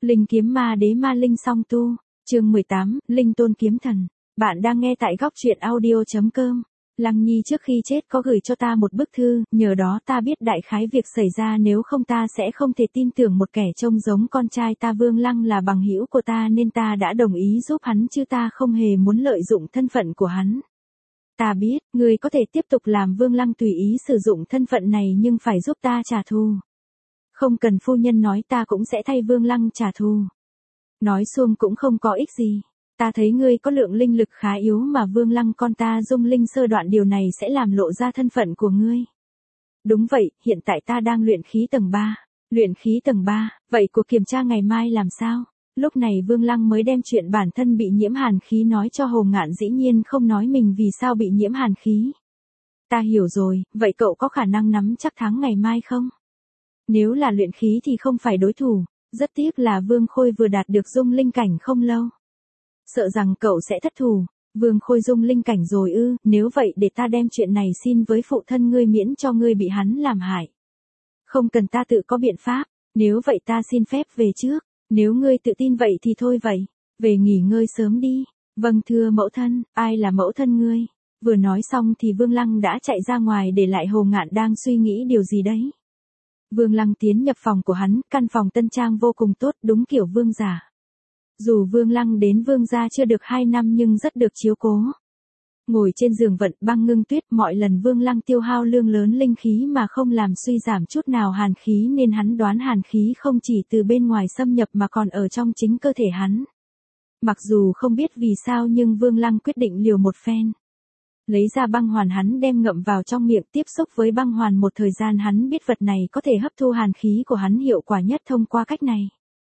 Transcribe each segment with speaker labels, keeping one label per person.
Speaker 1: Linh kiếm ma đế ma linh song tu, chương 18, Linh tôn kiếm thần. Bạn đang nghe tại góc truyện audio.com. Lăng Nhi trước khi chết có gửi cho ta một bức thư, nhờ đó ta biết đại khái việc xảy ra, nếu không ta sẽ không thể tin tưởng một kẻ trông giống con trai ta. Vương Lăng là bằng hữu của ta nên ta đã đồng ý giúp hắn, chứ ta không hề muốn lợi dụng thân phận của hắn. Ta biết, ngươi có thể tiếp tục làm Vương Lăng tùy ý sử dụng thân phận này, nhưng phải giúp ta trả thù. Không cần phu nhân nói, ta cũng sẽ thay Vương Lăng trả thù. Nói xuông cũng không có ích gì. Ta thấy ngươi có lượng linh lực khá yếu, mà Vương Lăng con ta dung linh sơ đoạn, điều này sẽ làm lộ ra thân phận của ngươi. Đúng vậy, hiện tại ta đang luyện khí tầng 3. Luyện khí tầng 3, vậy cuộc kiểm tra ngày mai làm sao? Lúc này Vương Lăng mới đem chuyện bản thân bị nhiễm hàn khí nói cho Hồ Ngạn, dĩ nhiên không nói mình vì sao bị nhiễm hàn khí. Ta hiểu rồi, vậy cậu có khả năng nắm chắc thắng ngày mai không? Nếu là luyện khí thì không phải đối thủ, rất tiếc là Vương Khôi vừa đạt được dung linh cảnh không lâu. Sợ rằng cậu sẽ thất thủ. Vương Khôi dung linh cảnh rồi ư? Nếu vậy để ta đem chuyện này xin với phụ thân ngươi, miễn cho ngươi bị hắn làm hại. Không cần, ta tự có biện pháp. Nếu vậy ta xin phép về trước. Nếu ngươi tự tin vậy thì thôi vậy. Về nghỉ ngơi sớm đi. Vâng thưa mẫu thân. Ai là mẫu thân ngươi? Vừa nói xong thì Vương Lăng đã chạy ra ngoài, để lại Hồ Ngạn đang suy nghĩ điều gì đấy. Vương Lăng tiến nhập phòng của hắn, căn phòng tân trang vô cùng tốt, đúng kiểu vương giả. Dù Vương Lăng đến vương gia chưa được 2 năm nhưng rất được chiếu cố. Ngồi trên giường vận băng ngưng tuyết, mọi lần Vương Lăng tiêu hao lượng lớn linh khí mà không làm suy giảm chút nào hàn khí, nên hắn đoán hàn khí không chỉ từ bên ngoài xâm nhập mà còn ở trong chính cơ thể hắn. Mặc dù không biết vì sao nhưng Vương Lăng quyết định liều một phen. Lấy ra băng hoàn, hắn đem ngậm vào trong miệng, tiếp xúc với băng hoàn một thời gian, hắn biết vật này có thể hấp thu hàn khí của hắn hiệu quả nhất thông qua cách này.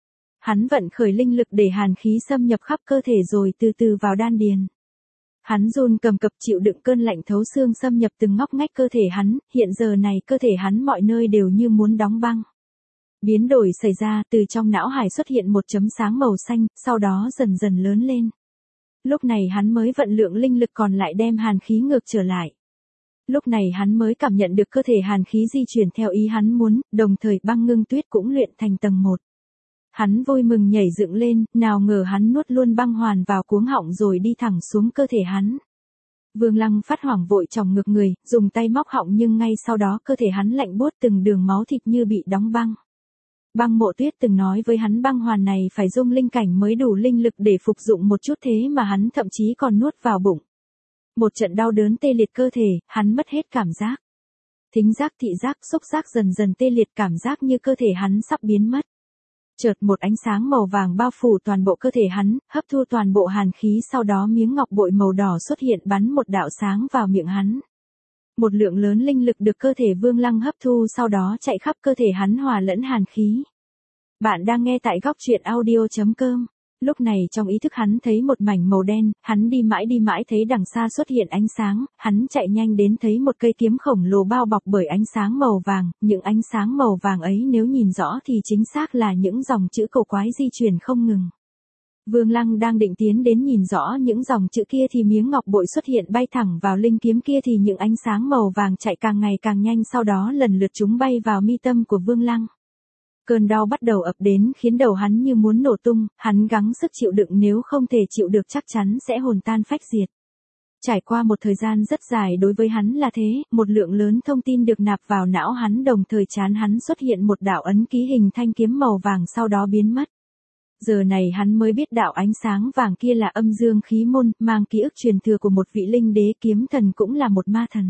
Speaker 1: Hắn vận khởi linh lực để hàn khí xâm nhập khắp cơ thể rồi từ từ vào đan điền. Hắn run cầm cập chịu đựng cơn lạnh thấu xương xâm nhập từng ngóc ngách cơ thể hắn, hiện giờ này cơ thể hắn mọi nơi đều như muốn đóng băng. Biến đổi xảy ra, từ trong não hải xuất hiện một chấm sáng màu xanh, sau đó dần dần lớn lên. Lúc này hắn mới vận lượng linh lực còn lại đem hàn khí ngược trở lại. Lúc này hắn mới cảm nhận được cơ thể hàn khí di chuyển theo ý hắn muốn, đồng thời băng ngưng tuyết cũng luyện thành tầng 1. Hắn vui mừng nhảy dựng lên, nào ngờ hắn nuốt luôn băng hoàn vào cuống họng rồi đi thẳng xuống cơ thể hắn. Vương Lăng phát hoảng vội chòng ngược người, dùng tay móc họng, nhưng ngay sau đó cơ thể hắn lạnh buốt, từng đường máu thịt như bị đóng băng. Băng Mộ Tuyết từng nói với hắn băng hoàn này phải dung linh cảnh mới đủ linh lực để phục dụng một chút, thế mà hắn thậm chí còn nuốt vào bụng. Một trận đau đớn tê liệt cơ thể, hắn mất hết cảm giác. Thính giác, thị giác, xúc giác dần dần tê liệt, cảm giác như cơ thể hắn sắp biến mất. Chợt một ánh sáng màu vàng bao phủ toàn bộ cơ thể hắn, hấp thu toàn bộ hàn khí, sau đó miếng ngọc bội màu đỏ xuất hiện bắn một đạo sáng vào miệng hắn. Một lượng lớn linh lực được cơ thể Vương Lăng hấp thu, sau đó chạy khắp cơ thể hắn hòa lẫn hàn khí. Bạn đang nghe tại góc truyện audio.com. Lúc này trong ý thức hắn thấy một mảnh màu đen, hắn đi mãi thấy đằng xa xuất hiện ánh sáng, hắn chạy nhanh đến thấy một cây kiếm khổng lồ bao bọc bởi ánh sáng màu vàng, những ánh sáng màu vàng ấy nếu nhìn rõ thì chính xác là những dòng chữ cổ quái di chuyển không ngừng. Vương Lăng đang định tiến đến nhìn rõ những dòng chữ kia thì miếng ngọc bội xuất hiện bay thẳng vào linh kiếm kia, thì những ánh sáng màu vàng chạy càng ngày càng nhanh, sau đó lần lượt chúng bay vào mi tâm của Vương Lăng. Cơn đau bắt đầu ập đến khiến đầu hắn như muốn nổ tung, hắn gắng sức chịu đựng, nếu không thể chịu được chắc chắn sẽ hồn tan phách diệt. Trải qua một thời gian rất dài đối với hắn là thế, một lượng lớn thông tin được nạp vào não hắn, đồng thời trán hắn xuất hiện một đạo ấn ký hình thanh kiếm màu vàng, sau đó biến mất. Giờ này hắn mới biết đạo ánh sáng vàng kia là âm dương khí môn, mang ký ức truyền thừa của một vị linh đế kiếm thần, cũng là một ma thần.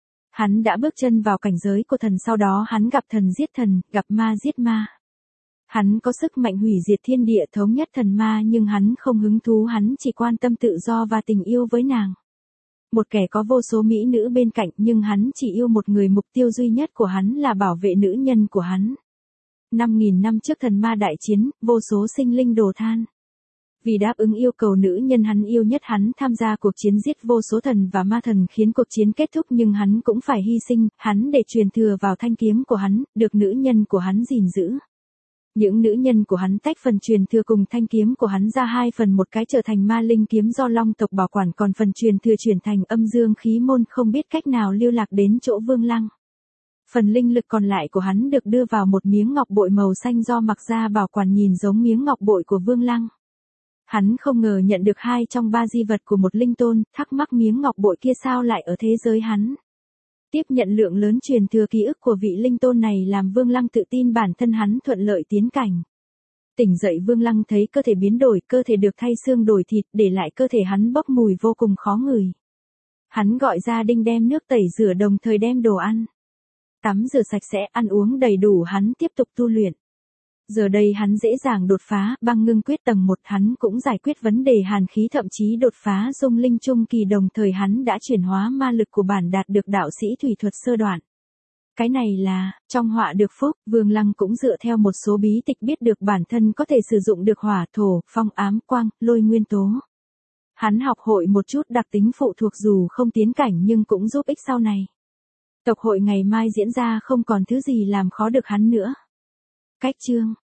Speaker 1: Hắn đã bước chân vào cảnh giới của thần, sau đó hắn gặp thần giết thần, gặp ma giết ma. Hắn có sức mạnh hủy diệt thiên địa, thống nhất thần ma, nhưng hắn không hứng thú, hắn chỉ quan tâm tự do và tình yêu với nàng. Một kẻ có vô số mỹ nữ bên cạnh, nhưng hắn chỉ yêu một người, mục tiêu duy nhất của hắn là bảo vệ nữ nhân của hắn. 5.000 năm trước thần ma đại chiến, vô số sinh linh đổ than. Vì đáp ứng yêu cầu nữ nhân hắn yêu nhất, hắn tham gia cuộc chiến giết vô số thần và ma thần, khiến cuộc chiến kết thúc, nhưng hắn cũng phải hy sinh, hắn để truyền thừa vào thanh kiếm của hắn, được nữ nhân của hắn gìn giữ. Những nữ nhân của hắn tách phần truyền thừa cùng thanh kiếm của hắn ra 2 phần, một cái trở thành ma linh kiếm do Long tộc bảo quản, còn phần truyền thừa chuyển thành âm dương khí môn, không biết cách nào lưu lạc đến chỗ Vương Lăng. Phần linh lực còn lại của hắn được đưa vào một miếng ngọc bội màu xanh do mặc ra bảo quản nhìn giống miếng ngọc bội của Vương Lăng. Hắn không ngờ nhận được 2 trong 3 di vật của một linh tôn, thắc mắc miếng ngọc bội kia sao lại ở thế giới hắn. Tiếp nhận lượng lớn truyền thừa ký ức của vị linh tôn này làm Vương Lăng tự tin bản thân hắn thuận lợi tiến cảnh. Tỉnh dậy Vương Lăng thấy cơ thể biến đổi, cơ thể được thay xương đổi thịt, để lại cơ thể hắn bốc mùi vô cùng khó ngửi. Hắn gọi gia đình đem nước tẩy rửa đồng thời đem đồ ăn. Tắm rửa sạch sẽ, ăn uống đầy đủ, hắn tiếp tục tu luyện. Giờ đây hắn dễ dàng đột phá băng ngưng quyết tầng 1, hắn cũng giải quyết vấn đề hàn khí, thậm chí đột phá dung linh trung kỳ, đồng thời hắn đã chuyển hóa ma lực của bản đạt được đạo sĩ thủy thuật sơ đoạn. Cái này là, trong họa được phúc, Vương Lăng cũng dựa theo một số bí tịch biết được bản thân có thể sử dụng được hỏa, thổ, phong, ám, quang, lôi nguyên tố. Hắn học hội một chút đặc tính phụ thuộc dù không tiến cảnh nhưng cũng giúp ích sau này. Tộc hội ngày mai diễn ra không còn thứ gì làm khó được hắn nữa. Cách chương